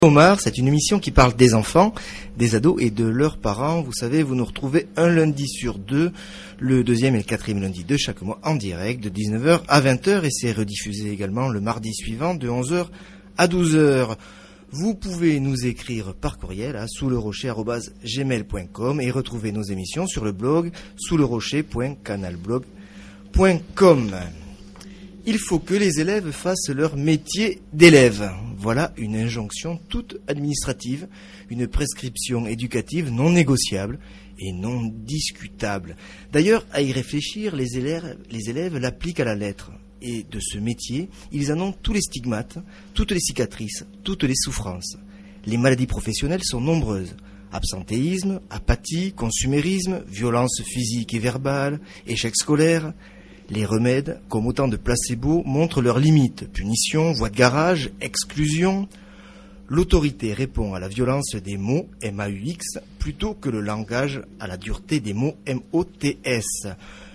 Omar, c'est une émission qui parle des enfants, des ados et de leurs parents. Vous savez, vous nous retrouvez un lundi sur deux, le deuxième et le quatrième lundi de chaque mois en direct de 19h à 20h et c'est rediffusé également le mardi suivant de 11h à 12h. Vous pouvez nous écrire par courriel à soulerocher@gmail.com et retrouver nos émissions sur le blog soulerocher.canalblog.com. Il faut que les élèves fassent leur métier d'élève. Voilà une injonction toute administrative, une prescription éducative non négociable et non discutable. D'ailleurs, à y réfléchir, les élèves l'appliquent à la lettre. Et de ce métier, ils en ont tous les stigmates, toutes les cicatrices, toutes les souffrances. Les maladies professionnelles sont nombreuses. Absentéisme, apathie, consumérisme, violence physique et verbale, échec scolaire. Les remèdes, comme autant de placebos, montrent leurs limites. Punition, voie de garage, exclusion. L'autorité répond à la violence des mots MAUX plutôt que le langage à la dureté des mots MOTS.